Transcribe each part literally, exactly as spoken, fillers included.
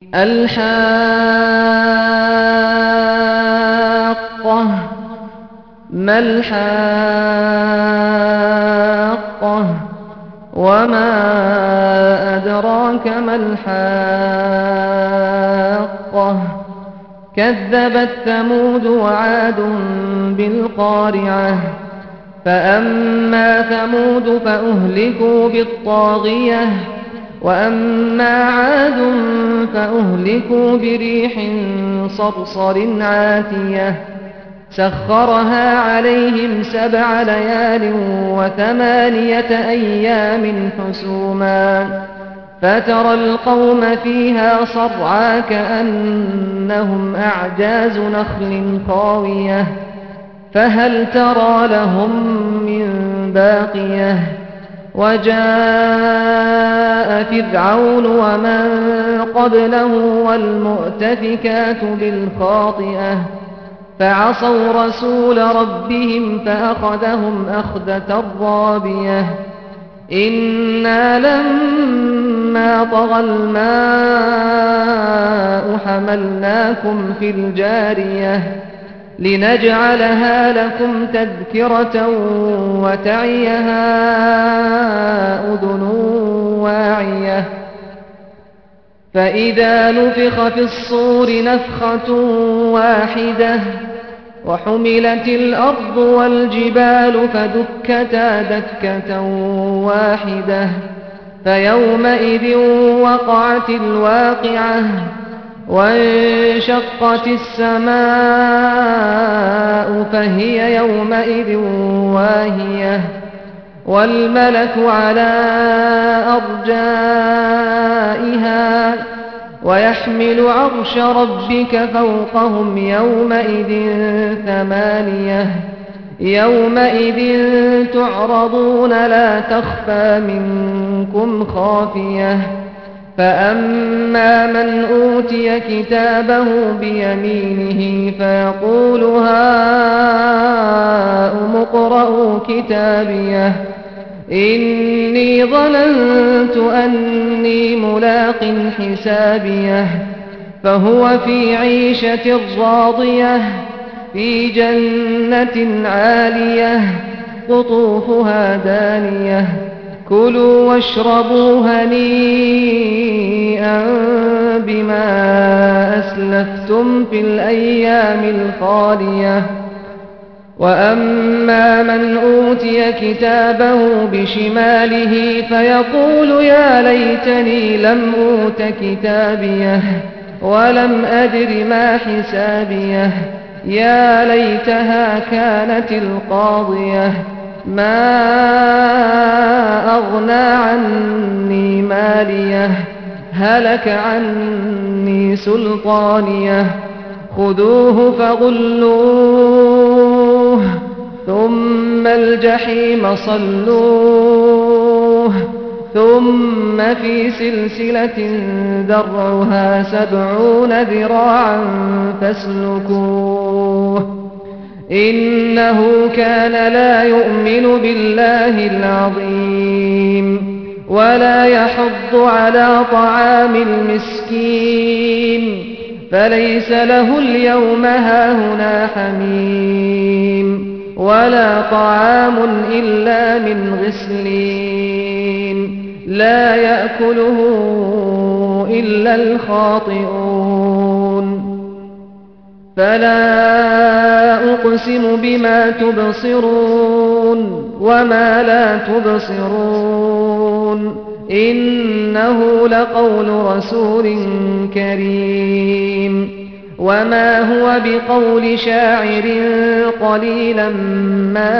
الحاقة ما الحاقة وما أدراك ما الحاقة كذبت ثمود وعاد بالقارعة فأما ثمود فأهلكوا بالطاغية وأما عاد فأهلكوا بريح صرصر عاتية سخرها عليهم سبع ليال وثمانية أيام حسوما فترى القوم فيها صرعى كأنهم أعجاز نخل خاوية فهل ترى لهم من باقية وجاء فرعون ومن قبله والمؤتفكات بالخاطئة فعصوا رسول ربهم فأخذهم أخذة رابية إنا لما طغى الماء حملناكم في الجارية لنجعلها لكم تذكرة وتعيها أذن واعية فإذا نفخ في الصور نفخة واحدة وحملت الأرض والجبال فدكتا دكة واحدة فيومئذ وقعت الواقعة وانشقت السماء فهي يومئذ واهية والملك على أرجائها ويحمل عرش ربك فوقهم يومئذ ثمانية يومئذ تعرضون لا تخفى منكم خافية فأما من أوتي كتابه بيمينه فيقول هاؤم اقرءوا كتابيه إني ظننت أني ملاق حسابيه فهو في عيشة راضية في جنة عالية قطوفها دانية كلوا واشربوا هنيئا بما أسلفتم في الأيام الخالية وأما من أوتي كتابه بشماله فيقول يا ليتني لم أوت كتابيه ولم أدر ما حسابيه يا ليتها كانت القاضية ما أغنى عني ماليه هلك عني سلطانيه خذوه فغلوه ثم الجحيم صلوه ثم في سلسلة ذرعها سبعون ذراعا فاسلكوه إنه كان لا يؤمن بالله العظيم ولا يحض على طعام المسكين فليس له اليوم هاهنا حميم ولا طعام إلا من غسلين لا يأكله إلا الخاطئون فلا أقسم بما تبصرون وما لا تبصرون إنه لقول رسول كريم وما هو بقول شاعر قليلا ما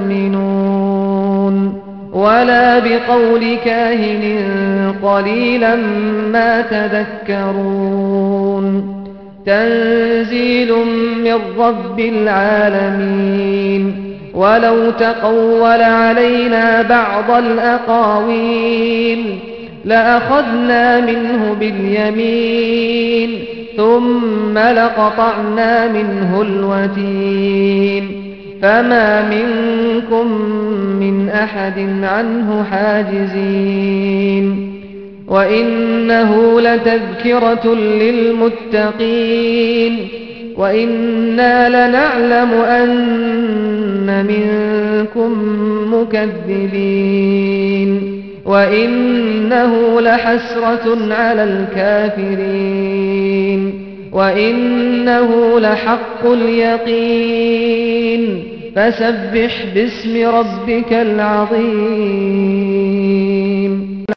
تؤمنون ولا بقول كاهن قليلا ما تذكرون تنزيل من رب العالمين ولو تقول علينا بعض الأقاويل لأخذنا منه باليمين ثم لقطعنا منه الوتين فما منكم من أحد عنه حاجزين وإنه لتذكرة للمتقين وإنا لنعلم أن منكم مكذبين وإنه لحسرة على الكافرين وإنه لحق اليقين فسبح باسم ربك العظيم